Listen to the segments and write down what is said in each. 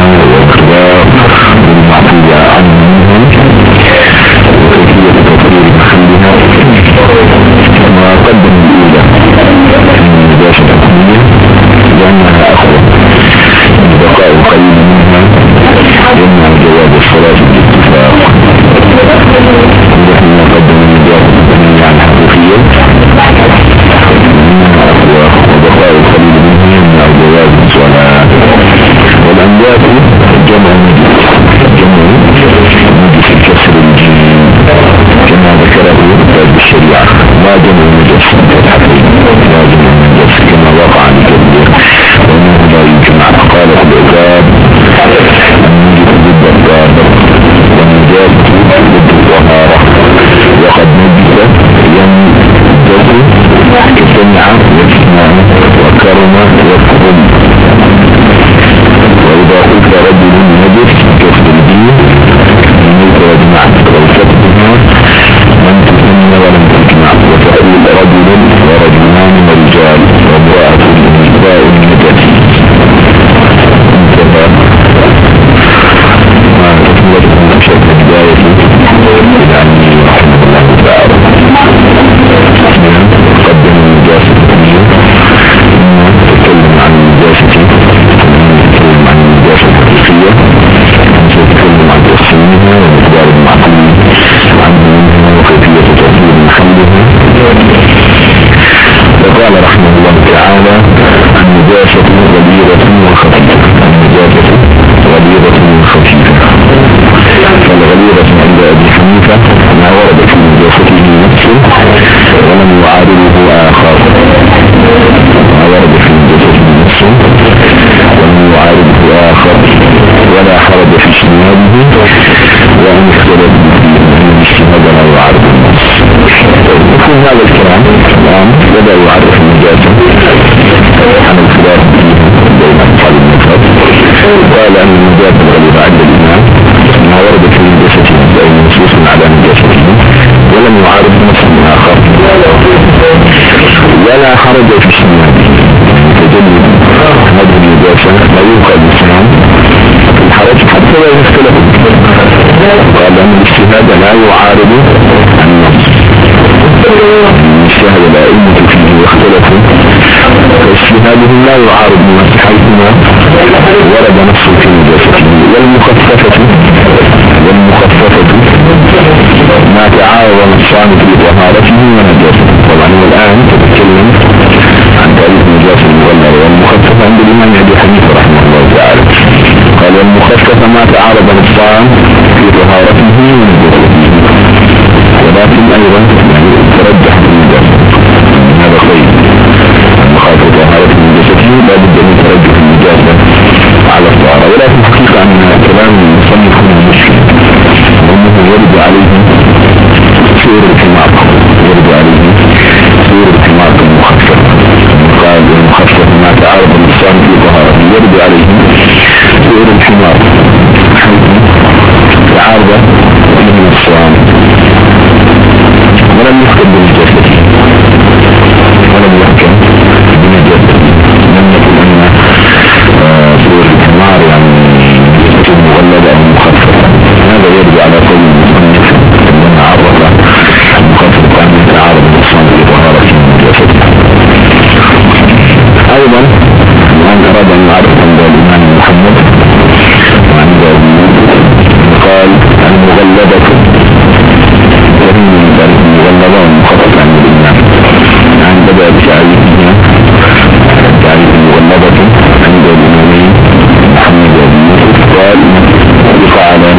والخلاف والمعفو عنهم وكيفية تطهير محلها. وقدم الأولى النجاسة الحكمية لأنها أقوى بقاء القليل منها يمنع جواز الصلاة بالاتفاق، ونحن نقدم النجاسة الحكمية عن الحقيقية لأنها أقوى وبقاء القليل منها يمنع جواز الصلاة. والأنجاس جمع نجس كسر الجيم كما ذكره كتاب الشريعة، لا جمع نجس لا جمع نجس كما وقع عن كبير وأنه لا يجمع. قال العتاب النجس ضد الطهارة والنجاس ضد الطهارة، وقد نجس ينجس كسمع يسمع وكرم يكرم. وإذا قلت رجل نجس كسر الدين منك وجمعت وكتبها لم تسمى ولم تجمع، وتقول رجل ورجلان ورجال وامرأة ونساء نجس. انتهى ما تكملت من أشد البداية يعني رحمه الله تعالى. قدم النجاسة الدنيا تتكلم عن النجاسة الحقيقية، سيتكلم عن تقسيمها ومقدار المعقول عنه منها وكيفية تطهير محلها. وقال رحمه الله تعالى النجاسة غليظة وخفيفة. النجاسة غليظة وخفيفة، فالغليظة عند أبي حنيفة ما ورد في نجاسته نفسه ولم يعارضه آخر، ما ورد في نجاسته نفسه ولم يعارضه آخر ولا حرج في اجتنابه، وأن اختلف فيه أن الاجتناب لا يعارض النص. وفي هذا الكلام الآن بدأ يعرف النجاسة عن الخلاف بين أصحاب المذهب. قال أن النجاسة الغليظة عند الإمام ما ورد في نجاسته أي نصوص على نجاسته ولم يعارض نص آخر ولا حرج في اجتنابه. تجنب هذه النجاسة لا يوقع الإسلام الحرج حتى لا يختلف. قال أن الاجتهاد لا يعارض النص، اجتهد الأئمة فيه واختلفوا فاجتهادهم لا يعارض النص حيثما ورد نص في نجاسته. والمخففة ما تعارض نصان في طهارته ونجاسته. طبعا الآن تتكلم عن تعريف النجاسة المغلظة والمخففة عند الإمام أبي حنيفة رحمه الله تعالى. قال المخففة ما تعارض نصان في طهارته ونجاسته، ولكن أيضا ترجح في النجاسة هذا خير. المخالفة طهارة نجاسته لا بد من ترجح النجاسة على الطهارة، ولكن حقيقة أن كلام المصنف من المشكل وأنه يرد عليه سور الحمار، يرد عليه سور الحمار المخفف. قال المخفف ما تعارض النصان في طهارته يرد عليه سور الحمار حيث تعارض فيه النصان ولم يحكم بنجاسته ولم يحكم بنجاسته. لم يكن أن سور الحمار يعني نجاسة مغلظة أو مخففة. هذا يرد على قول المصنف لما عرف المخفف أن يتعارض النصان في طهارته ونجاسته. أيضا الآن أراد أن يعرف عند الإمام محمد وعند قال المغلظة المغلظة والمخففة عند الإمام. الآن بدأ بتعريفها تعريف المغلظة عند الإمامين محمد وابن يوسف. قال اتفق على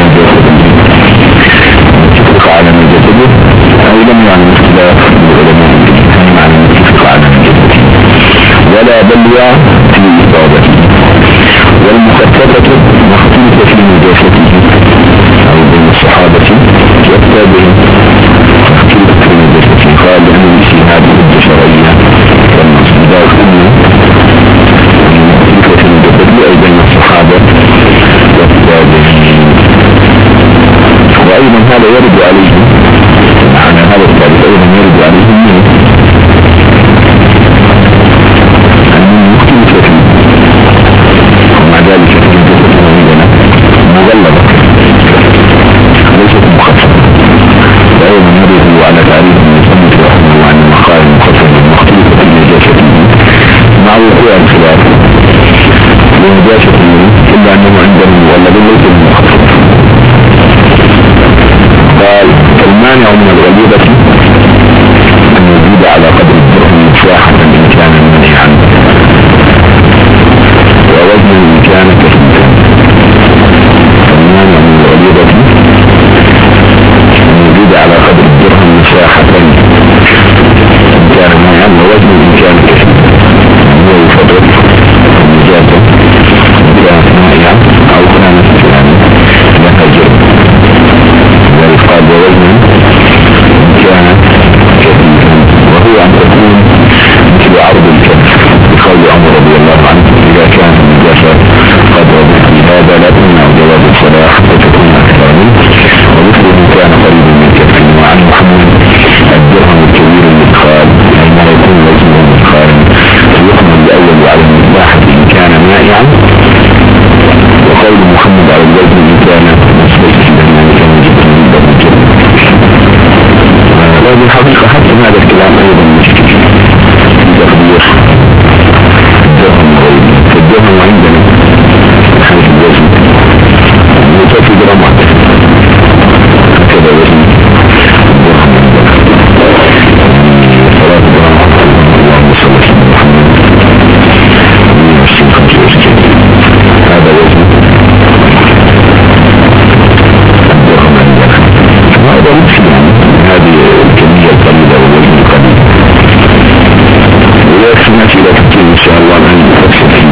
نجاسته أي لم يعني اختلاف العلماء معنى اتفق على نجاسته ولا بلوى في إصابته. والمخففة مختلف في نجاسته أو بين الصحابة والتابعين مختلف في نجاسته. قال لأن الاجتهاد حجة شرعية والنص إذا كنا مختلفة في نجاسته أي بين الصحابة والتابعين. وأيضا هذا يرد عليه معنى هذا الثالث أيضا يرد عليه منه مختلفة ومع ذلك في نجاسة معينة نجاسة إلا أنه عندهم مغلظ ليس المخفف. قال المانع من الغليظة أن يزيد على قدر الدرهم مساحة إن كان منهي عنه ووزن إن كان كثيرا. المانع من الغليظة أن يزيد على قدر الدرهم مساحة إن كان منهي عنه ووزن إن كان كثيرا. هو يفضل النجاسة إن كانت منهية أو كانت لها جرم، ذلك قال ووزن كان كثيرا وهو أن تكون مثل عرض الكف بقول عمر رضي الله عنه إذا كان النجاسة قدر مثل هذا لا تمنع جواز الصلاة حتى تكون أكثر منه ومثله كان قريبا من كف. وعن محمد الدرهم الكبير المدخال أي ما يكون وزنه مدخال فيحمل الأول على المصباحة إن كان مائعا، وقول محمد على الوزن إن كان مسبيك لما كان جدا من باب الجنة. هذه الحقيقة حتى هذا الكلام أيضا مشكل في تقدير الدرهم وغيره. فالدرهم عندنا من حيث الوزن يتوفي جرامات هكذا وزن الدرهم عندنا 3 جرامات. اللهم صل على محمد 125 هذا وزن الدرهم عندنا. هذا مشكل يعني هذه الكمية القليلة والوزن القليل ويكفي إلى تفكير إن شاء الله أن نفسر فيه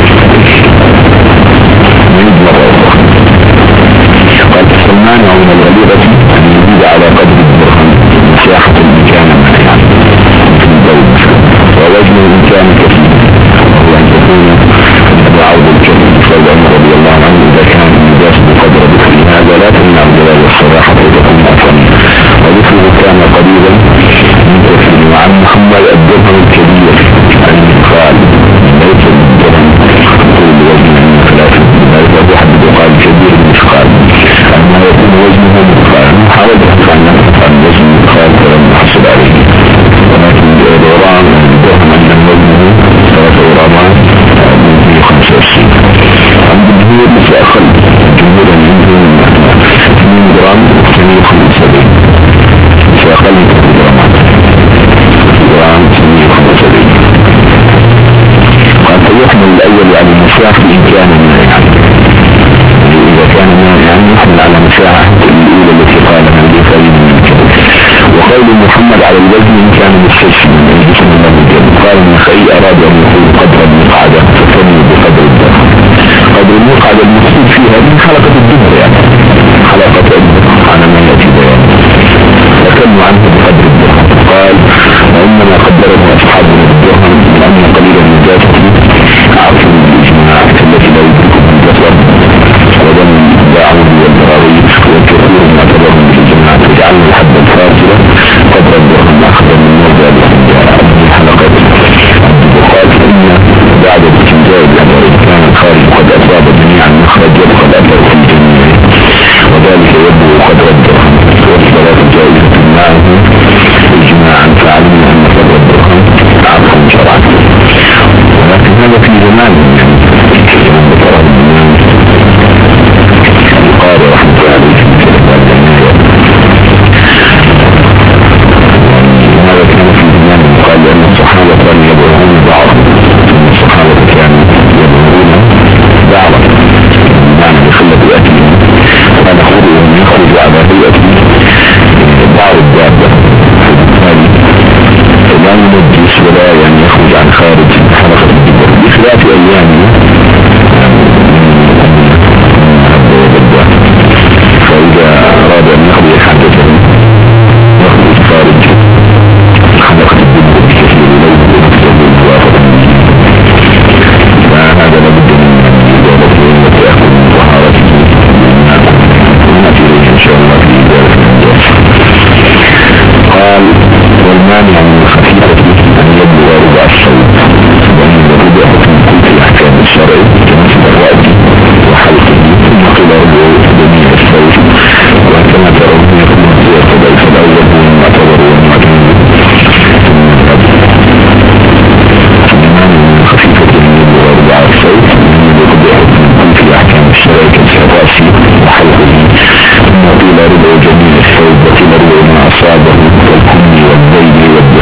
نعيد مرة أخرى. قال المانع من الغليظة أن يزيد على قدر الدرهم مساحة المكان منعا مثل الدول ووزن المكان كثير وهو أن تكون مثل عرض الكلب بقول عمر رضي الله عنه إذا كان النجاسة بقدر مثل هذا لا تمنع جواز الصلاة حتى تكون أكثر ومثله كان قريبا من كثير. وعن محمد الدرهم الكبير المدخال ليس الدرهم طول وزن من 3 لا يحدد قال كبير المدخال أما يكون وزنه مدخال حاولت أن نفق عن وزن المدخال فلم نحصل عليه، ولكن الدوران الدرهم عندما وزنه 3 غرامات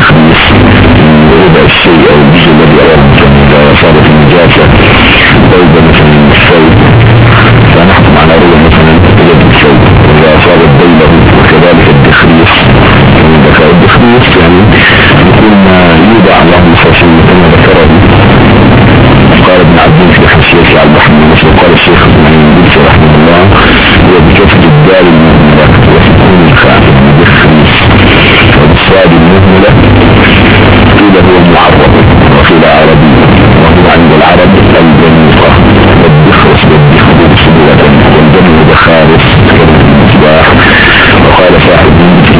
التخليص ربع الشيء او الجزء الذي اراه اذا اصابت النجاسة بيضة مثلا الثوب فنحكم على ربع مثلا يد الثوب، واذا اصابت بيضة وكذلك التخليص يعني يكون ما يوضع الله الفصل كما ذكره قال ابن عبدين في حسيته على البحر المصر. قال الشيخ ابن رحمه الله هو بكسر الدال المهملة وسكون الخاء بالخميس وبالصاد المهملة قيل هو معرب وقيل عربي وهو عند العرب الجنيقة والدخرس والدخبوب سبولة والجنة بخارس كالمصباح. وقال صاحب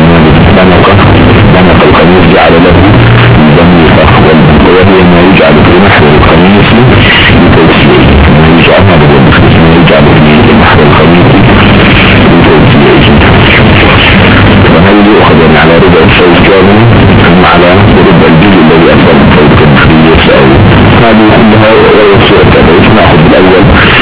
بنق القميص جعل له الجنيقة وهي ما يجعل في نحو القميص لتوسيعه ما يجعل في نحو القميص لتوسيعه. فهل يؤخذ يعني على ربع الصوت كامل أم على ربع الجزء الذي أصل الصوت كالمخيص أو هذه كلها ويصير التبعيث نأخذ الأول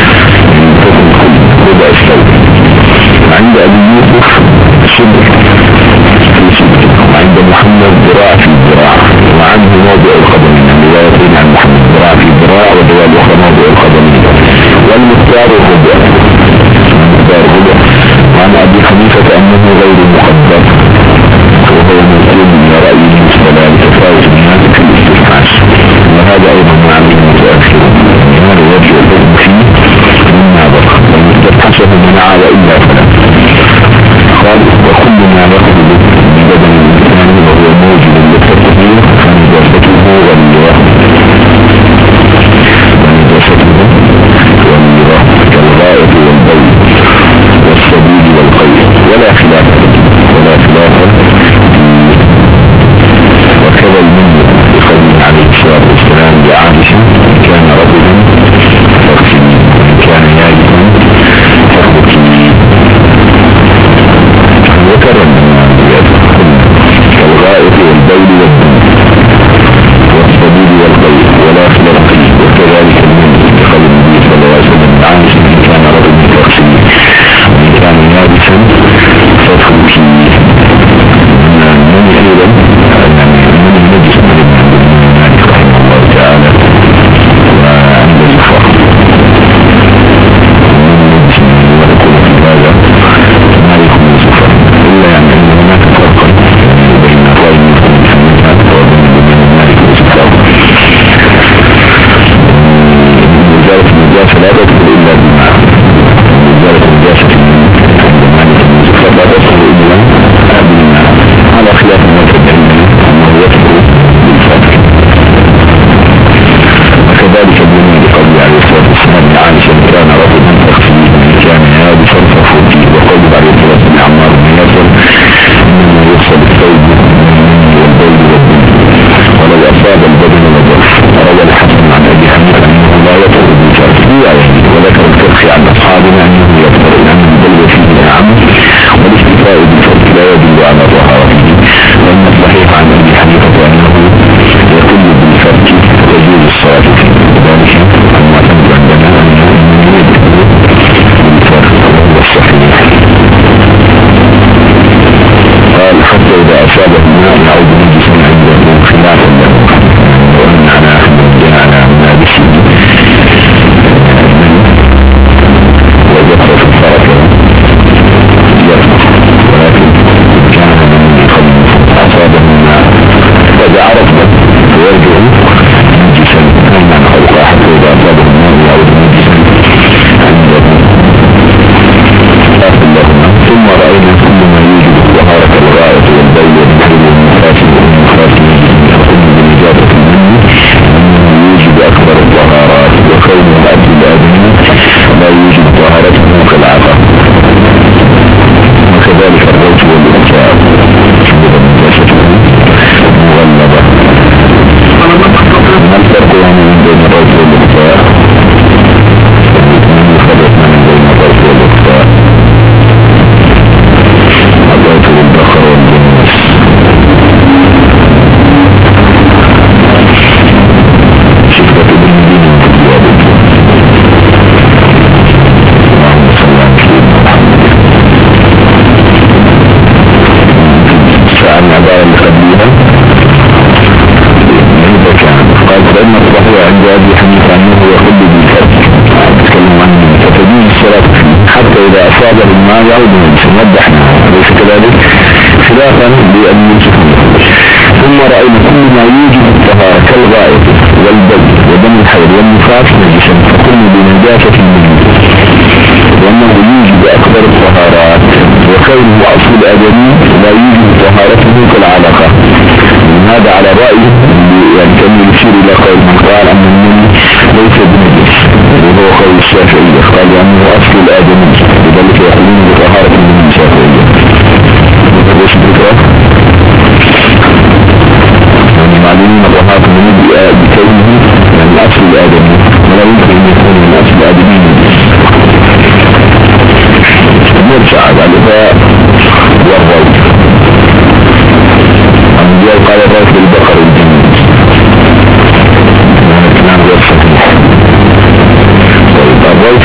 ربع الصوت. عند أبي يوسف شبه في شبه وعند محمد ذراع في ذراع وعنه موضع القدمين يعني روايتين عن محمد ذراع في ذراع ورواية الأخرى موضع القدمين. والمختار الربع وعن أبي حنيفة أنه غير مقدر وهو ممكن من رأيه المستدى لتفاوت الناس في الاستثناء وهذا أيضا معنى متأخر هذا يرجع الحكم فيه من نظر ومستبحثه منع وإلا فلا. قال وكل ما يخرج من بدن الإنسان وهو موجب للتطهير فنجاسته واللغة كالغائط والبول والسبيل والقيد ولا خلاف وكذا المنه بقوله عليه الصلاة والسلام لعائشة كان رجلا فاغسلي كان يائسا فاغسلي إذا أصاب الماء يعود نجسا، وضحنا ليس كذلك خلافا لأبي يوسف. ثم رأينا كل ما يوجب الطهارة كالغائط والبول ودم الحيض والنفاس نجسا فكل بنجاسة منه، وأنه يوجب أكبر الطهارات، وكونه أصل الآدمي لا يوجب طهارته كالعلقة. هذا على رأيه يعني كان يشير إلى قول من قال أن المني ليس بنجس، وهو قول الشافعية قال لأنه أصل الآدمي، لذلك يقولون بطهارة المني الشافعية. وش الفكرة؟ يعني معلومين طهارة المني بكونه يعني أصل الآدمي، ولا يمكن أن يكون من أصل الآدمي نرجع على الإفاء والروض. الأنبياء قال الروض للبقر الجنود، هذا الكلام غير صحيح. الروض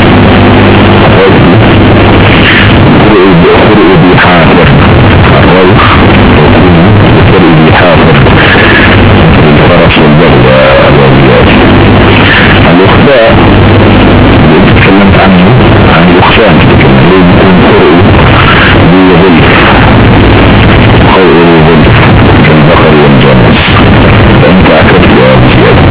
خرء بحافر، الروض خرء بحافر الفرس والبر والرياض. الإخفاء اللي تكلمت عنه عن الإخفاء اللي يكون خرء بظلف كالبقر والجرس، فأنت أكدت يا زياد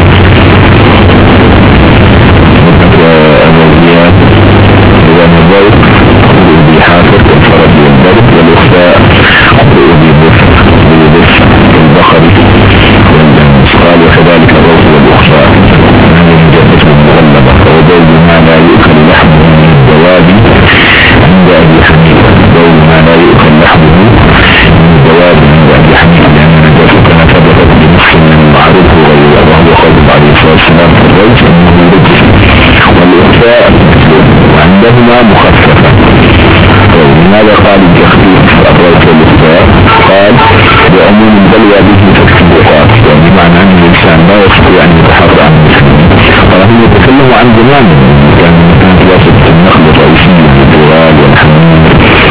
الوزيات إذا نظرت خرء بحافر كالفرس والبر، والإخفاء خرء بظلف كالبقر والجرس. قال وكذلك الروض والإخفاء هذه الجرس المغلبة، وبول ما لا يؤكل لحمه من الدواب عند أبي حنيفة، بول ما لا يؤكل لحمه من الدواب عند أبي حنيفة، لأن نجاسة كما ثبتت بنص من معروف غيره، وهو قول عليه الصلاة والسلام في الروض أنه رجس، والإخفاء وعندهما مخففة. لماذا قال التخفيف الروض والإخفاء؟ قال بعموم البلوى به تكتب وقات، يعني معنى أن الإنسان لا يستطيع أن يتحرى عن المسلمين. ولكن يتكلم عن زمان كان وسط النخل الرئيسية الجوال والحمير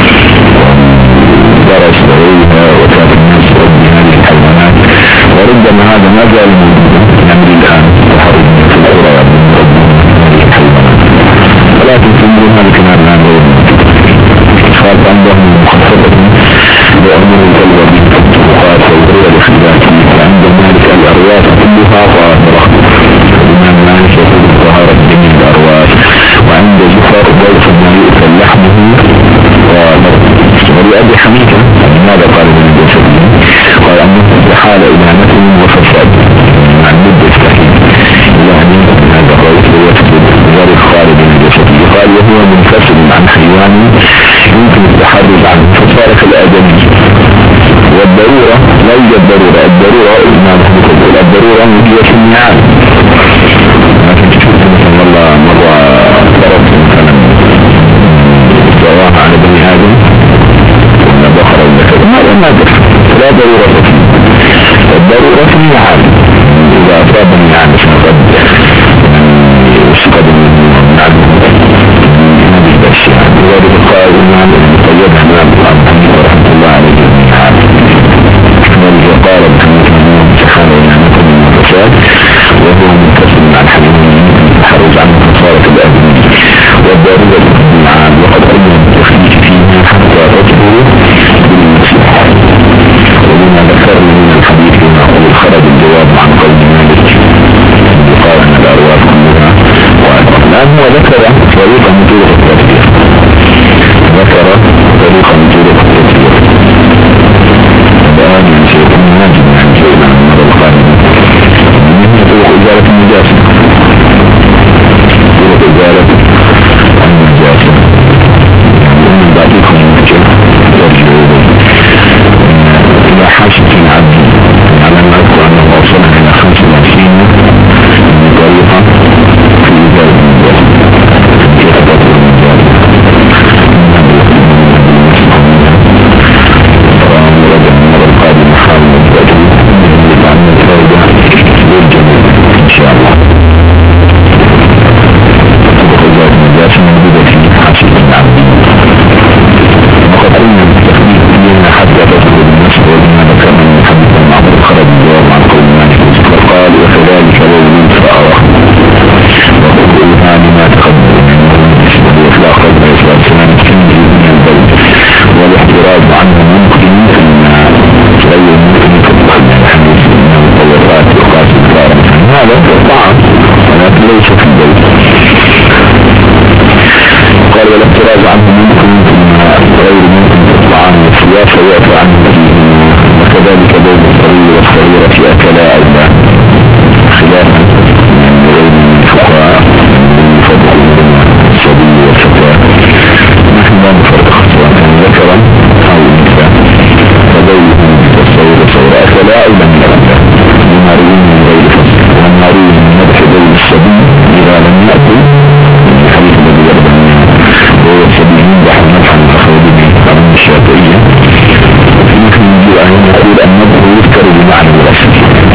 والدرس وغيرها، وكان الناس ربي هذه الحيوانات، وربما هذا ما زال موجودا نمر الآن تحرم في القرى من ربي هذه الحيوانات، ولكن في هذا الكلام الآن غير قال عندهم مخففة بعمر البلوى به تكتب وقات وغير الاختلافي. فعند مالك الأرواح كلها طاهرة، الإمام مالك يقول طهارة جميع الأرواح، وعند زفر ضيف ما يؤكل لحمه طاهر. ولأبي حنيفة ماذا قال ابن الجسدي؟ قال أنه استحال إلى نفل وفساد عن مد التحيل، يعني هذا الرئيس يفسد غير خالد بن الجسدي. قال وهو منفصل عن حيوان يمكن التحرز عنه فصار كالآدمي. والضرورة لا يوجد ضرورة، الضرورة ما نحن نقول الضرورة هي في النعام، لكن تشوف مثلا والله مرة فرض مثلا جواها على بني آدم ولا بقرة ولا كذا، هذا نادر لا ضرورة فيه. الضرورة في النعام إذا أصاب النعام قد يسقط النعام هذه الأشياء. وذلك قال الإمام المقيد أمام الحنيفة رحمة الله عليه النعام، ولذلك قال محمد بن سبحانه ونعمته من الفساد، وهو منفصل عن حيوان التحرز عنه كفارة الآدمي. والضرورة في النعام وقد أمر التخفيف فيها حتى تطهر بالمسيح، وبما ذكرنا من الحديث نقول خرج الجواب الاحتراز عنه ممكن غير ممكن في الطعام والثياب فيعفى عنه فيه، وكذلك بين الصغير والصغيرة أكلا أو لا، خلافا غير الفقهاء يفضل الصبي والفتاة. نحن لا نفرق سواء كان ذكرا أو أنثى، فبين الصغير والصغيرة أكلا أو لم يأكل، لما روي من غير فصل، وما روي من مدح بين الصبي إذا لم يأكل الحديث الذي يرضى منه وهو الصبي يمدح مدحا أخرجه عن الشافعية. ممكن يجي أن يقول النبه يذكر بمعنى الوصف،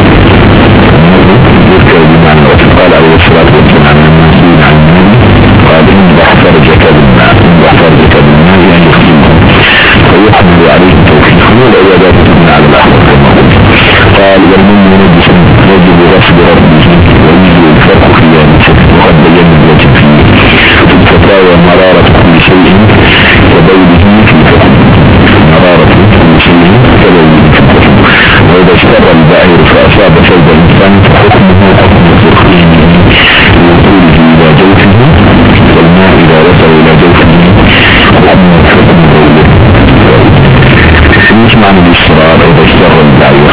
يذكر بمعنى الوصف. قال عليه الصلاة والسلام لما سئل عن النبي قال امدح فرجك بالماء، امدح فرجك بالماء يعني يخدمه، فيحمل عليه التوفيق والعبادات تبنى على الأحوال كما قلت. قال والمن ينجس يجب غسل ربه ويجب الفرق في ذلك، وقد بين الوجه فيه في الفتاوى مرارة كل شيء كبوله في الحكم، مرارة كل شيء كبوله في الحكم. وإذا اشتر البعير فأصاب فوق الإنسان فحكمه حكم الزرقين لوصوله إلى جوفه، والماء إذا وصل إلى جوفه حكمه حكم بوله. مش معنى الاشترار إذا اشتر البعير؟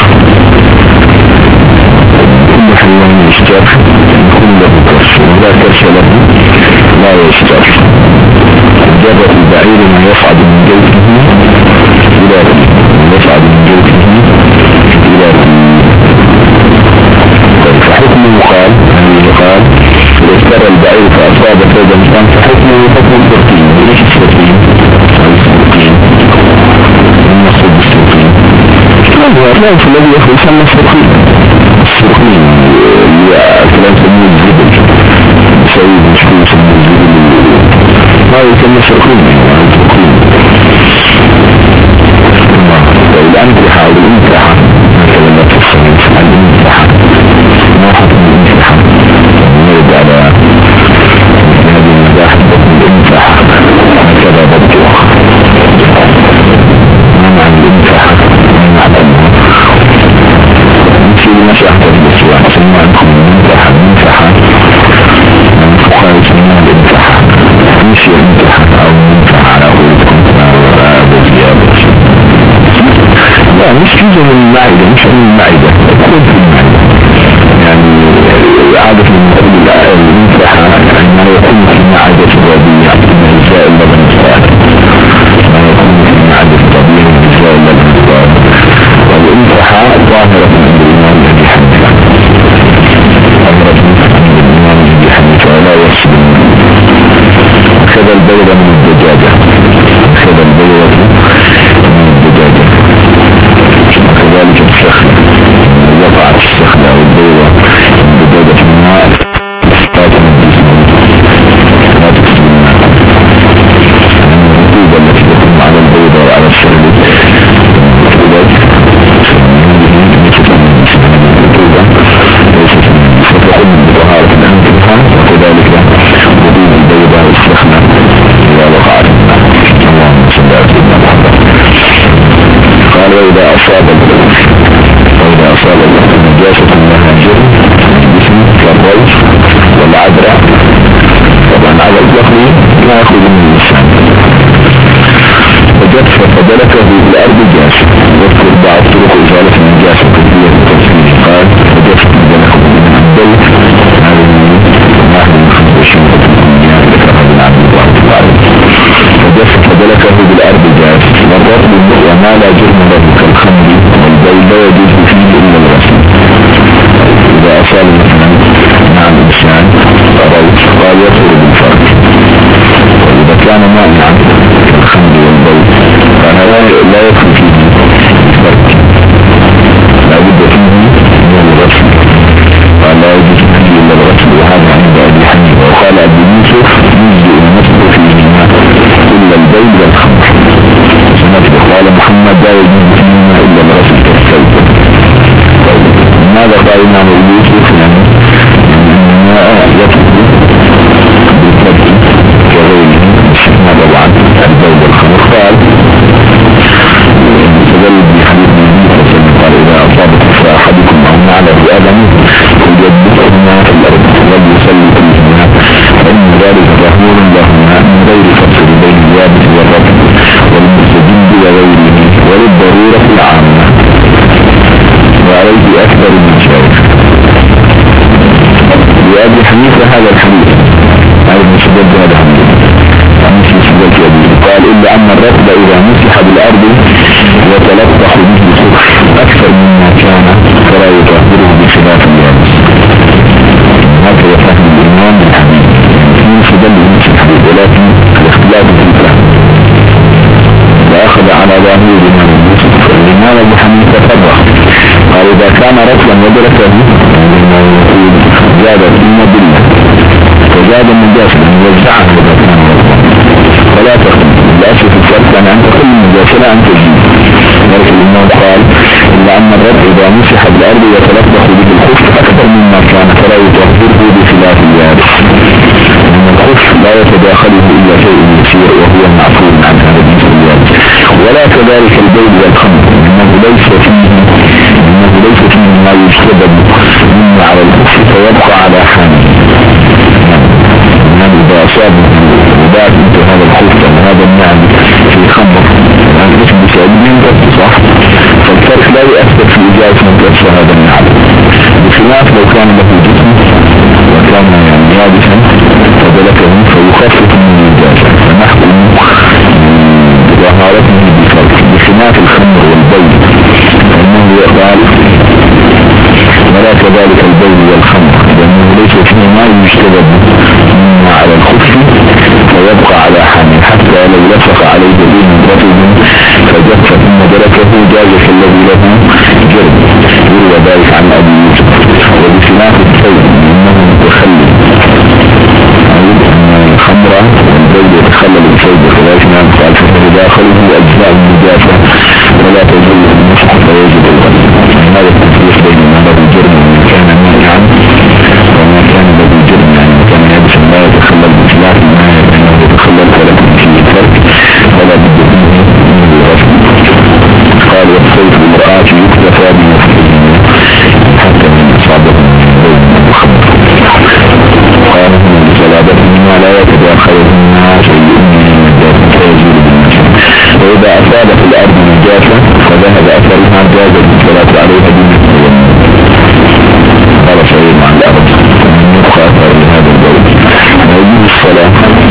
كل حيوان يشتر يكون له كرش، ولا كرش له لا يشتر. جرة البعير ما يصعد من جوفه إلى فيه، يصعد من جوفه إلى فيه. فحكمه قال قال إذا اشتر البعير فأصاب فوق الإنسان فحكمه حكم السرقين. ليش السرقين؟ السرقين المقصود بالسرقين الرأس الذي يسمى السرقين. السرقين هي كلام سميه الزبل، سيد مشكور سميه الزبل، ما يسمى السرقين الأمتحة والإمتحة مثلا لا تفصل الإمتحة ما حكم الإمتحة نرد على هذه المباحث الإمتحة هكذا ضبطها. ما معنى الإمتحة؟ ما نعلمها نسيب المشاهد بالسواء سمع لكم الإمتحة. الإمتحة الفقهاء يسمونها الإمتحة، مش الإمتحة أو الإمتحة على قولتكم بزيادة، لا مش جزء من المعدة، مش من المعدة، تكون في المعدة. يعني عادة من قبل الإمتحة ما يكون في المعدة الربيع من أجزاء اللبن الصالح، ما يكون في المعدة الربيع من أجزاء اللبن الصالح. والإمتحة ظاهرة عند الإمام أبي حنيفة، ظاهرة عند الإمام أبي حنيفة لا يحسب. كذا البيضة من الدجاجة، كذا البيضة من الدجاجة، وكذلك السخنة وقعت السخنة والبيضة الدجاجة في الماء لا تنجس لا تكسب الماء. الرطوبة التي تكون على البيضة وعلى السخنة الرطوبة ليست فتقوم بطهارة الأنفسها، وكذلك وجود البيضة والسخنة إذا وقعت الماء. اللهم صل على سيدنا محمد. قال وإذا أصاب نجاسة لها جرم جسم كالروج والعذراء، طبعا على الزخمي لا يأخذ من الإنسان، وجدف فدلكه بالأرض جاسم. يذكر بعض طرق إزالة النجاسة كثيرة التفصيل. قال وجدف فدلكه من الدلك هذا واحد من 25 فتنية ذكرها من عبد الله تعالى. وجدف فدلكه بالأرض جاسم. والرطب وما لا جرم له كالخمر والبول لا يجوز فيه إلا الغسل. إذا أصاب مثلا مع الإنسان روج قال يطهر بالفرج، وإذا كان مانعا كالخمر والبول فهذا لا يدخل فيه الفرج، لا بد فيه من الغسل، قال لا يجوز فيه إلا الغسل. وهذا عند أبي حنيفة. وقال أبو يوسف يجزئ المسح فيهما إلا البول والخمر. قال محمد لا يجوز فيهما إلا الغسل كالثوب. ماذا قال إمام يوسف؟ يعني الماء يطلب بالفرج كغيره مشكنا طبعا البول والخمر. قال تدل بحديث النبي صلى الله عليه وسلم قال إذا أصابت فأحدكم أو نعله أدم فليدبسهما في الأرض وليصلي فيهما فإن ذلك ظهور لهما من غير فصل بين أبي حنيفة هذا الحديث هذا المسدد هذا الحديث قال إلا أن الرطب إذا مسح بالأرض وتلطخ به الخف أكثر مما كان فلا يطهره بخلاف اليابس. هكذا فهم الإمام الحديث مسدد بنفس الحديث ولكن الاختلاف في الفهم وأخذ على ظاهر الإمام يوسف. الإمام أبو حنيفة فرق قال إذا كان رطبا ودركه زاد الإمام بالله وزاد النجاسة أن يوزعها إذا كان رطبا فلا تخل الأصل في الفرق أن أنت كل النجاسة لا أن تجيب. ولكن الإمام قال إلا أن الرطب إذا مسح بالأرض يتلطخ به الخف أكثر مما كان فلا يطهره بخلاف اليابس لأن الخف لا يتداخله إلا شيء يسير وهو المعفو عن هذا الجزء اليابس. ولا كذلك البول والخمر إنه ليس فيه ما يشتبه مما على الخف فيبقى على حاله. يعني إذا أصاب وبعد انت هذا الخف أو هذا النعم في خمر يعني اسم بسعيدين صح فالفرق لا يؤثر في إجازة من تأثر هذا النعم بخلاف لو كان له جسم وكان يعني يابسا فدلكه فيخفف من الإجازة فنحكم بطهارته بفرق بخلاف الخمر والبول فإنه يقال ولا كذلك البول والخمر لأنه ليس فيه ما يشتبه مما على الخف فيبقى على حاله حتى لو لفق عليه دين رطب فجف ثم دركه جاز الذي له جرم يروى ذلك عن أبي يوسف. وبخلاف الثوب إنه متخلل أن الخمر والبول يتخلل الثوب خلاف ما يفعل فداخله أجزاء النجاسة ولا تزول المسح فيجب الغسل. هذا التفريق بين ما له جرم وما كان مانعا وما كان له جرم يعني كان يابسا لا يتخلل بخلاف ما يتخلل ولكن فيه فرق ولا بد منه من الغسل. قال والصوت بالمرآة يكتفى بمسحه حتى من إصابة الخمر. قال هنا بسلابتهما لا يتداخلهما شيء من النجاسة فيزول بالمسح. وإذا أصابت الأرض نجاسة فذهب أثرها جاز الصلاة عليها بالمسح. قال سعيد عن الأرض ومن يبقى أثر لهذا البول ويجب الصلاة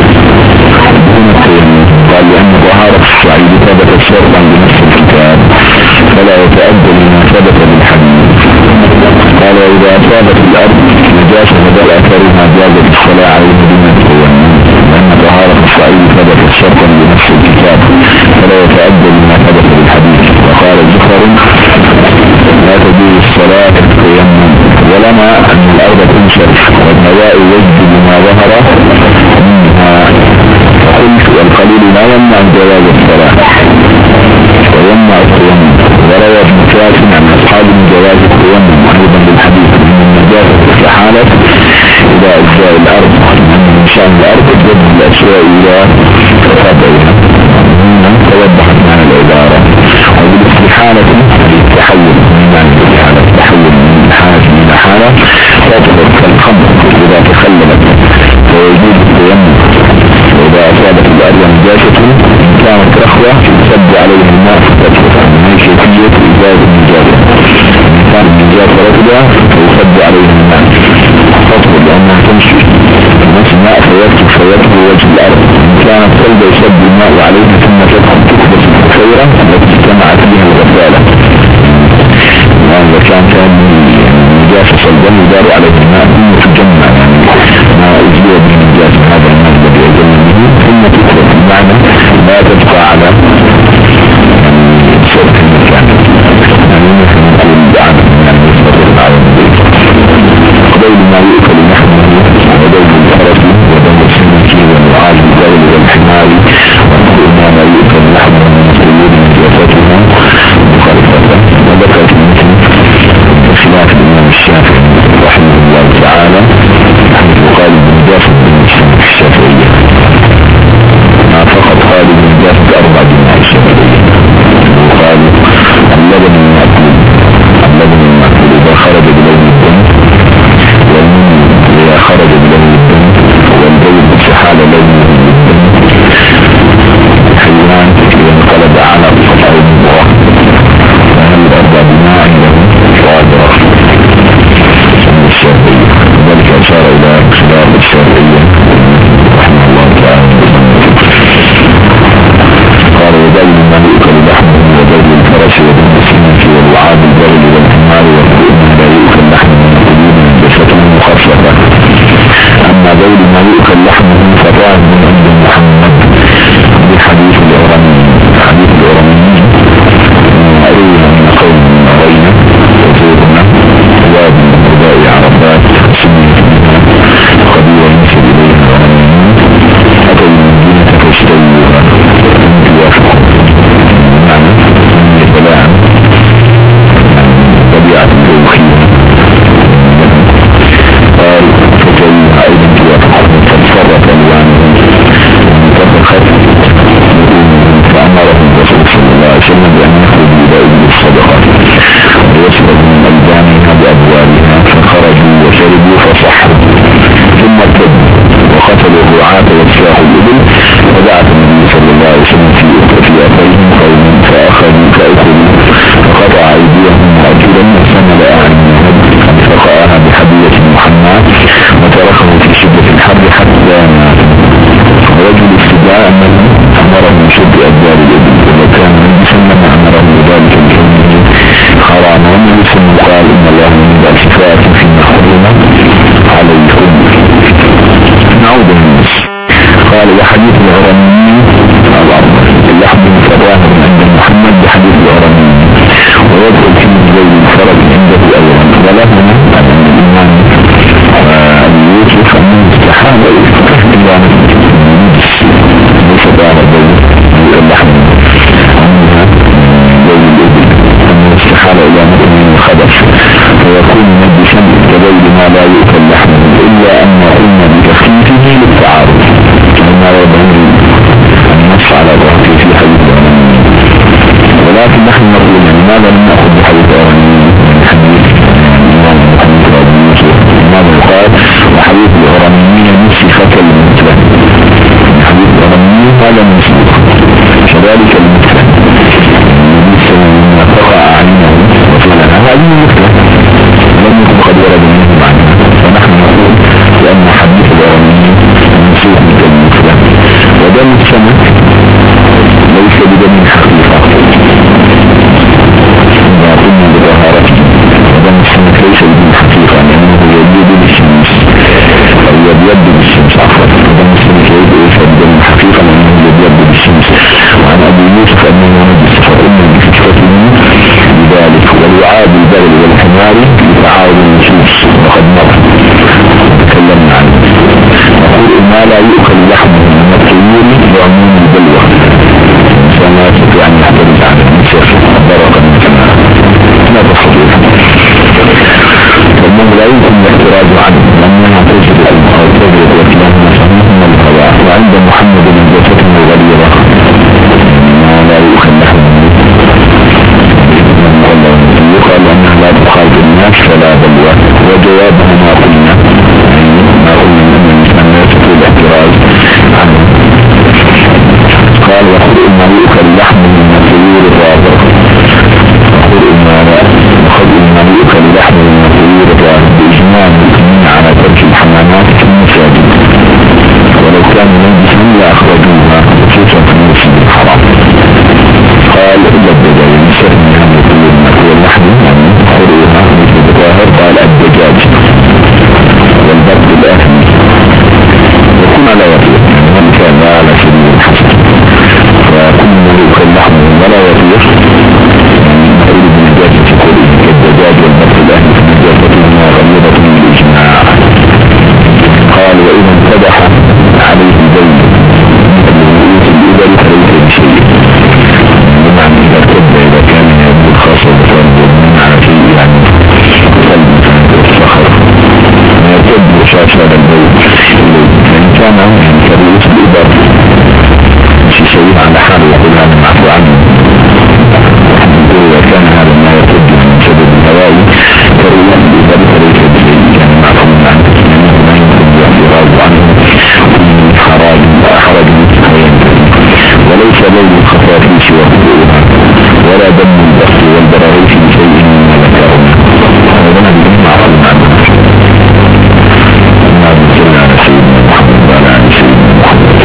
دون التيمم. قال لأن طهارة الصعيد ثبتت شرطا بنفس الكتاب فلا يتأدى لما ثبت بالحديث. قال وإذا أصابت الأرض نجاسة فدل أثرها جازت الصلاة عليها دون التيمم لأن طهارة الصعيد ثبتت شرطا بنفس الكتاب فلا يتأدى لما ثبت بالحديث. وقال زفر لا تجوز الصلاة التيمم ولما أن الأرض تنشرح والنواء يجب ما ظهر منها فقلت والقليل لا يمنع جواز الصلاة ويمنع التيمم. وروى ابن كاسم عن أصحاب جواز التيمم أيضا بالحديث من النجاسة في حالة إذا أجزاء الأرض من شأن الأرض ضد الأشياء إلى تتابعها توضحت معنى العبارة. وبالاستحالة التحول من حالة إلى حالة تعتبر كالخمر إذا تخللت ويجوز التيمم. وإذا أصابت الأرض نجاسة إن كانت رخوة يصب عليه الماء فتطلق من كيفية إزالة النجاسة. إن كانت النجاسة رطبة فيصب عليه الماء تطلق لأنها تمشي نفس الماء فيدخل وجه الأرض. إن كانت صلبة يصب الماء عليها ثم تدخل تكبس الخيرة التي اجتمعت بها الغسالة. وإذا كان النجاسة صلبة يدار عليه الماء ثم تجمع يعني ما أجليه بالنجاسة هذا الماء الذي يجمع به ثم تكبس المعنى لا تبقى على صوت المكان يعني نحن نقول بعدم يعني يستطيع على البيت قبل ما يؤكل نحمه ودول الفرس ودول السمك والوعاج الدول والحمار وكل ما يؤكل نحمه من الطيور نجاستها مخالفة. وذكرت مثل خلاف الإمام الشافعي رحمه الله تعالى حيث قال بالنجاسة بالنسبة الشافعية إلا أن قلنا بتخفيفه للتعارض وما يبين النص على ظهره في حديث الأراني، ولكن نحن نقول لماذا لم نأخذ بحديث الأراني من حديث الإمام محمد بن يوسف الإمام قال وحديث الأراني نسخت المثلى، حديث الأراني هذا منسوخ كذلك المثلى ما تقع عنه وفعلها هذه المثلى لم يكن قد ورد منه معنى، فنحن نقول لأن حديث الأراني منسوخ كالمثلى. ودم السمك ليس بدم حقيقة إذا قلنا بطهارته، ودم السمك ليس بدم حقيقة لأنه يبيض بالشمس أو يبيض بالشمس عفوا، ودم السمك ليس بدم حقيقة لأنه يبيض بالشمس. وعن أبي يوسف أنه نجس فقلنا بفتحته بذلك، ويعاد البغل والحمار لتعارض النصوص وقد مر تكلمنا عنه. نقول ما لا يؤكل لحمه من الطيور بعموم البلوى فما يستطيع أن يحترز عن النسر برقا مثلا لا تستطيع، فالمهم لا يمكن الاحتراز عنه لأنها تجري أو تجري وكلاهما صحيح من الهواء. وعند محمد من جسده الغليظة ما لا يؤكل لحمه يقال أنها لا تخالف الناس فلا بلوى. وجوابه ما قلنا أن الإنسان لا يستطيع الاحتراز عنه. قال وخذ ما يؤكل لحمه من الطيور الرابع، وخذ ما يؤكل لحمه من الطيور الرابع بإجماع المسلمين على ترك الحمامات في المساجد، ولو كان نجسا لأخرجوها خصوصا في المسجد الحرام. قال إلا الدجاج يسر من هذه الطيور المأكول اللحم يعني خذوها مثل الظاهر. قال الدجاج والبرد الأهلي وكما لا يطيق يعني كان لا على سبيل الحسن، فكل ما يؤكل لحمه ولا يطيق يعني نقول بالنجاسة تقول كالدجاج والبرد الأهلي في نجاستهما غليظة بالإجماع. قال وإذا انفتح عليه دين مثل رؤوس الإبل فليس بشيء، بمعنى إذا ارتد إذا كان يبدو خاصة بفرد من على شيء يعني قلب الصخر يرتد وشاش هذا البيت، فإن كان كرؤوس الإبل شيء على حاله يقول هذا معفو عنه، إذا كان هذا ما يرتد من سبب الهواء كرؤوس الإبل فليس بشيء يعني معفو عنه، لأنه ما يمكن الاعتراض عنه في حرج متخيل. وليس بين الخفافيش وخروجها ولا دم البخت والبراغيث بشيء مما ذكرنا، هذا نبي معفو عنه. اللهم صل على سيدنا محمد وعلى آل سيدنا محمد.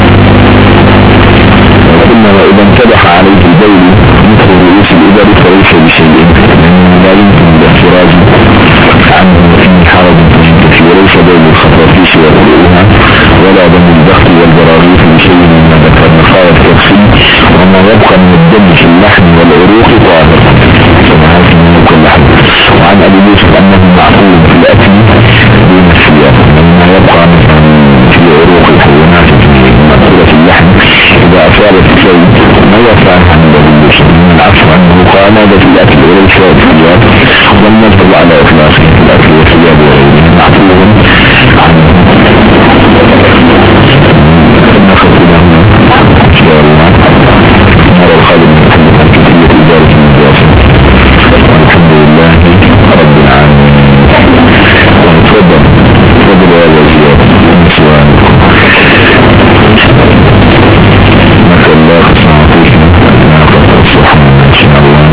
وقلنا وإذا انفتح عليه البول مثل رؤوس الإبل فليس بشيء لأنه لا يمكن الاحتراز عنه وفيه حرج كثير. وليس بين الخفافيش وخروجها ولا دم البخت والبراغيث بشيء مما ذكرنا. قال التفصيل وما يبقى من الدم في اللحم والعروق طاهر سمعات من كل لحم. وعن أبي يوسف أنه معقول في الأكل دون السياق، مما يبقى مثلا في عروق الحيوانات مأكولة اللحم إذا أصابت شيء ما يفعل عن أبي يوسف من العفو أنه قال هذا في الأكل وليس في الثياب، والنظر على إخلاصه في الأكل والثياب وغيره معقول عنه. نخذ لهم إن شاء الله نرى الخالد من حدث الكثير إدارة النجاسة. والحمد لله رب العالمين. تفضل يا وزير من سؤالكم. نسأل الله سبحانه وتعالى إن شاء الله.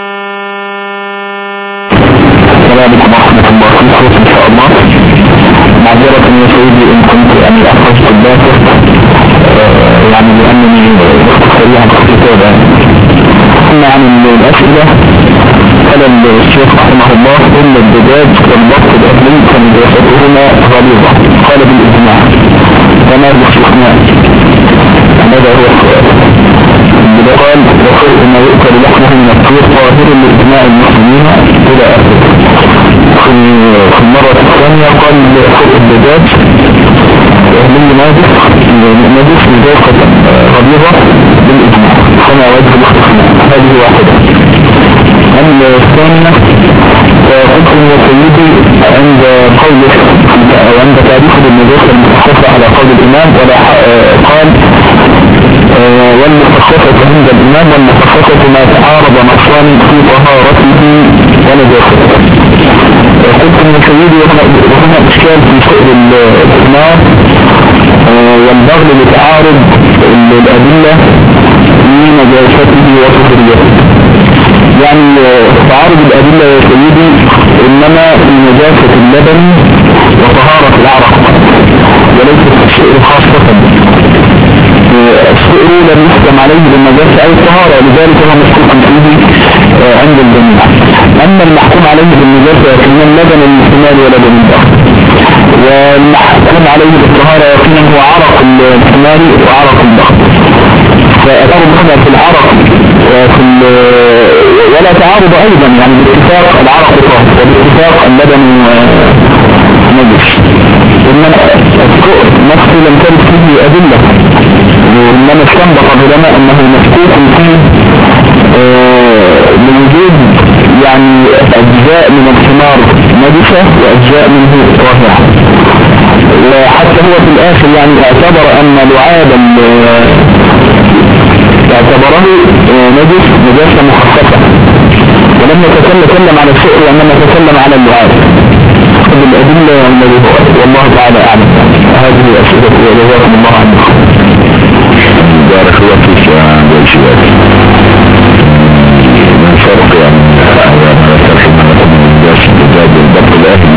السلام عليكم ورحمة الله وبركاته. إن شاء الله معذرة يا سيدي إن كنت أني أخرجت الباكر يعني لأنني أختصريها باختصار. أما عن الأسئلة قال الشيخ رحمه الله إن الدجاج والبط الأهلي فنجاستهما غليظة قال بالإجماع وما بالاستثناء. هذا هو السؤال. قال وخير ما يؤكل لحمه من الطير طاهر لإجماع المسلمين إلى آخره. في المرة الثانية قال خير الدجاج الأهلي نجس نجاسة غليظة بالإجماع فما وجه الاستثناء. هذه واحدة. الثانية فقلت يا سيدي عند قوله أو عند تعريف بالنجاسة المخصصة على قول الإمام ولا قال والمخصصة عند الإمام والمخصصة ما تعارض نصان في طهارته ونجاسته. قلت يا سيدي وهنا إشكال في سؤال الإمام والبغل لتعارض الأدلة في نجاسته وطهوريته. يعني تعارض الأدلة يا سيدي إنما في نجاسة اللبن وطهارة العرق وليس السؤال خاصة. السؤال لم يحكم عليه بالنجاسة أو الطهارة لذلك هو مشكوك فيه عند الجميع. أما المحكوم عليه بالنجاسة يكون اللبن الاحتمال ولبن البحر، والمحكوم عليه بالطهارة يكون هو عرق الاحتمال وعرق البحر. فأتعرض هنا في العرق ولا تعارض أيضا يعني باتفاق العرق طاهر وباتفاق اللبن نجس. إنما السؤال نفسه لم ترد فيه أدلة، وإنما استنبط العلماء أنه مشكوك فيه من وجود يعني أجزاء من الثمار نجسة وأجزاء منه طاهرة. وحتى هو في الآخر يعني اعتبر أن لعابا اعتبره نجس نجاسة مخصصة ولم يتكلم على السؤال وإنما تكلم على اللعاب بالأدلة والله تعالى أعلم. هذه أسئلة وجزاكم الله عنه. بارك الله فيك يا بيشيات. من فرق يعني ترحم لكم من جاس بجاد الضبط الأهلي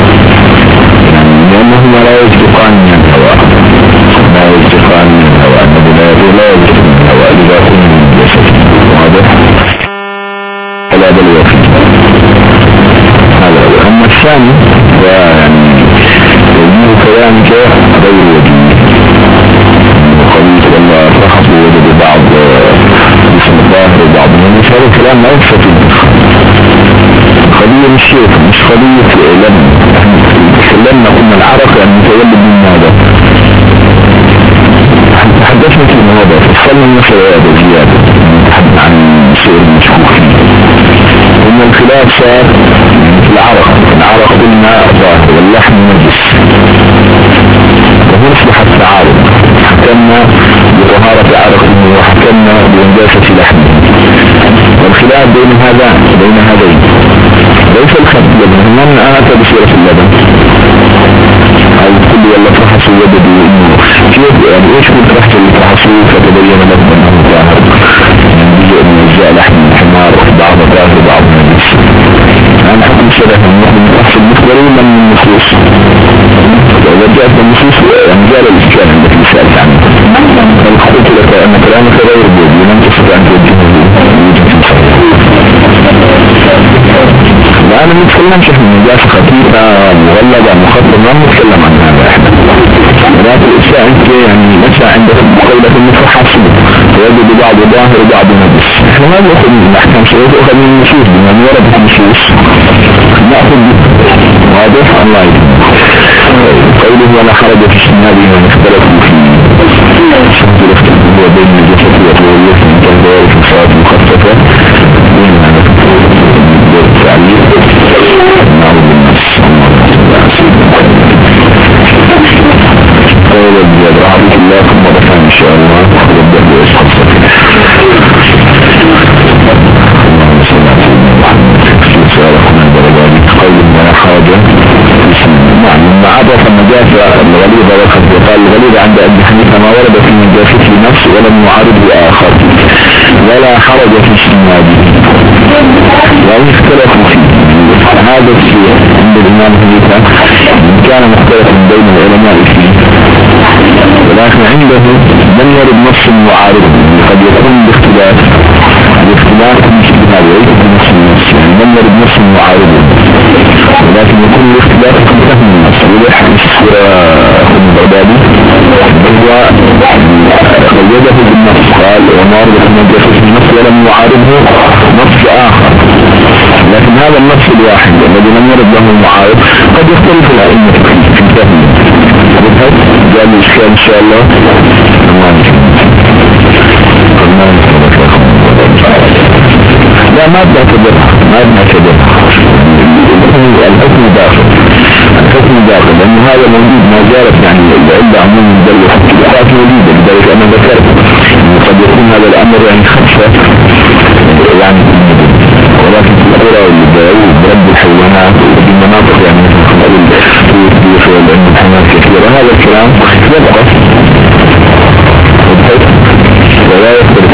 لأنهما لا يجدقان من الهواء النبي لا يجدق من الهواء لذا كل من جاسد واضح فلا بل وفي هذا. أما الثاني يعني يجيه كلامك غير وجيه وقلت والله فحص وجد بعض اسم الظاهر وبعض من هذا الكلام لا يستطيع قضية مش قضية لم تكلمنا قلنا العرق يعني متولد من هذا تحدثنا في الموضوع فصلنا المسألة هذا زيادة نتحدث عن السؤال المشكوك فيه. إن الخلاف صار في العرق قلنا ظاهر واللحم نجس وهو أصبح التعارض حكمنا بطهارة عرقه وحكمنا بنجاسة لحمه. والخلاف بين هذين ليس الخلاف من أتى بصورة اللبن أو كل ولا فحصوا وجدوا إنه كيف يعني إيش كنت رحت اللي فحصوا فتبين لهم أنه ظاهر من جزء من أجزاء لحم الحمار بعض ظاهر بعض نجس. أنا حكم سلفا من أحسن المخبرين من النصوص وإذا جاءت النصوص يعني جاء الإشكال عندك مثال عنه فقلت لك أن كلامك غير بودي لم تستطع أن توجهه أنا ما نتكلمش عن نجاسة خفيفة مغلظة مخططة ما نتكلم عن هذا احنا ولكن الإشياء انت يعني مثلا عندك مقولة المفحص ويجب بعض ظاهر وبعض نجس. احنا ما نأخذ من الأحكام شيء نأخذ من النصوص بما وردت النصوص نأخذ واضح. الله يجب قوله ولا حرج في الشمالي من اختلفوا فيه شمس الاختلاف هو بين النجاسة والطهورية من كالدوار في الصلاة المخففة بين هذا التعليق نعوذ بالنفس قول الزياد رحمة الله ثم رفع إن شاء الله ربه ويسحب صفحة. اللهم صل على سيدنا محمد في سارقنا الدرجات قول ما حاجة نعم ما عرف النجاسة الغليظة والخفية قال الغليظة عند أبي حنيفة ما ورد في نجاسة نفس ولم يعارضه آخر ولا حرج في استناده وإن اختلفوا فيه. هذا الشيء عند الإمام حنيفة كان مختلفا بين العلماء فيه ولكن عنده لم يرد نص معارض قد يكون باختلاف مش بهذا وليس بنص النص يعني لم يرد نص معارض ولكن يكون الاختلاف في فهم النص. ولح السورة أخذ العبادي هو قيده بالنص قال وما ورد في نجاسة النص ولم يعارضه نص آخر لكن هذا النص الواحد الذي لم يرد له معارض قد يختلف الأئمة في فهمه. جاء الإشكال إن شاء الله. لا ما أبدأ كبيرها الحكم داخل لأن هذا موجود ما زالت يعني العلة عموم الدل والحقيقات موجودة. لذلك أنا ذكرت قد يكون هذا الأمر يعني خفة يعني في المدن، ولكن في القرى والبداية برب الحيوانات وفي المناطق يعني مثل الريف والحيوانات كثيرة هذا الكلام يبقى ولا يختلف.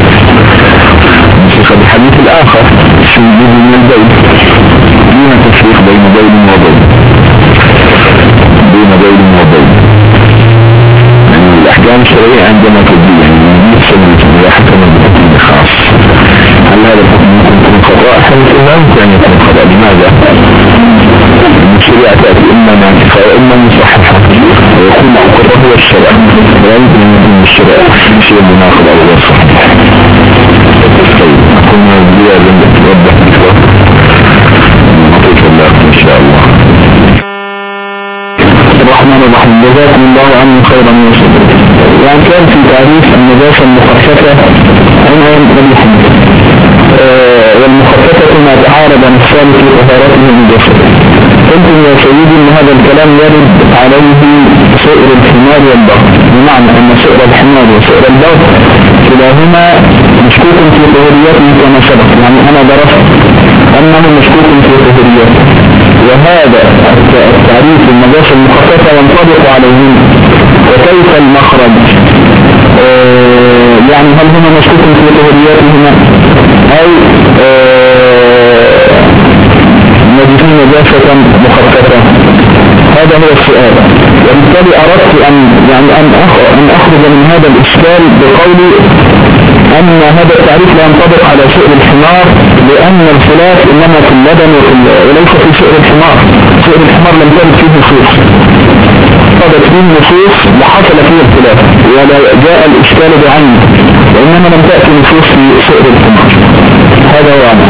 في الحديث الآخر في وجود من البيت دون تفريق بين بيت وبيت يعني الأحكام الشرعية عندما تبدي يعني يحسن حكم بحكم خاص. هل هذا الحكم ممكن يكون خطأ؟ حيث لا يمكن أن يكون خطأ. لماذا؟ الشريعة تأتي إما ناسخة وإما مصححة، ويكون الخطأ هو الشرع، لا يمكن أن يكون الشرع شيء مناقض أو غير صحيح. كنا بليا لنبت ربك بكرة نطيق الله إن شاء الله. الرحمن الرحيم. جزاكم الله عنه خيرا وشكرا. يعني كان في تعريف النجاسة المخففة عنوان الحديث والمخففة ما تعارض نفسان في طهارته من جسد. قلتم يا سيدي ان هذا الكلام يرد عليه سؤر الحمار والبغل، بمعنى ان سؤر الحمار وسؤر البغل كلاهما مشكوك في طهوريته كما سبق. يعني انا درست انه مشكوك في طهوريته، وهذا التعريف النجاسة المخففة ينطبق عليهم. وكيف المخرج؟ يعني هل هما مشكوك في طهورياتهما او نجسين نجاسة مخففة؟ هذا هو السؤال. وبالتالي أردت أن أخرج من هذا الإشكال بقولي أن هذا التعريف لا ينطبق على سؤر الحمار، لأن الخلاف إنما في اللبن وليس في سؤر الحمار. سؤر الحمار لم ترد فيه نصوص، قدت فيه نصوص وحصل فيه الخلاف ولا جاء الإشكال بعينه، وإنما لم تأتي نصوص في سؤر الحمار. هذا هو عمل.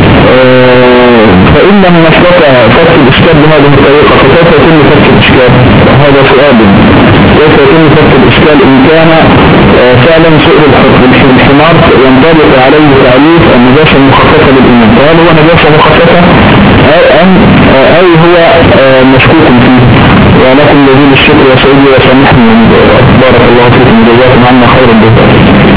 فإن لم نفرق فك الإشكال بهذه الطريقة فكيف يتم فك الإشكال؟ هذا سؤال. كيف يتم فك الإشكال إن كان فعلا سؤر الحمار ينطبق عليه تعريف النجاسة المخففة للإيمان؟ فهل هو نجاسة مخففة أي هو مشكوك فيه؟ ولكم جزيل الشكر يا سيدي وسامحني. بارك الله فيكم وجزاكم عنا خير الجزاء.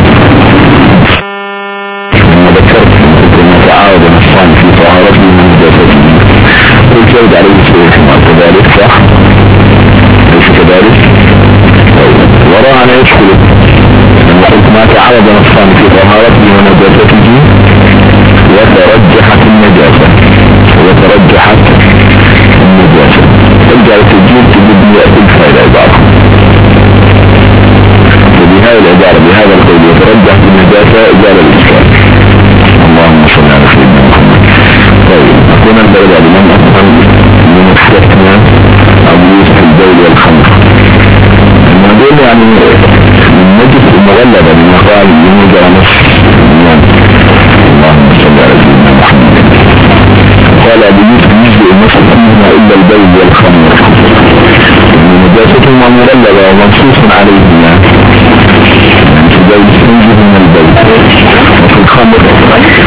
تعاود نصان في طهارته من نجاسته والجود عليه سوء الحمار كذلك صح؟ ليس كذلك؟ وراءنا يشكل لما قلت ما تعاود نصان في طهارته من نجاسته وترجحت النجاسة ترجع التجيب تجيب يأتي الفائدة عبارة وبهذه العبارة بهذا القول وترجحت النجاسة إزالة الإشكال. اللهم صل على سيدنا محمد. طيب أكون البلد لمن أفضل من اختلفنا أبو يوسف البول والخمر. الموضوع يعني النجس المغلبة لما قال ينجر نصف اليوم. اللهم صل على سيدنا محمد. قال أبو يوسف يجزئ نصف منها إلا البول والخمر، نجاستهما مغلبة ومنصوص عليهما، يعني في البول تنجه من البول وفي الخمر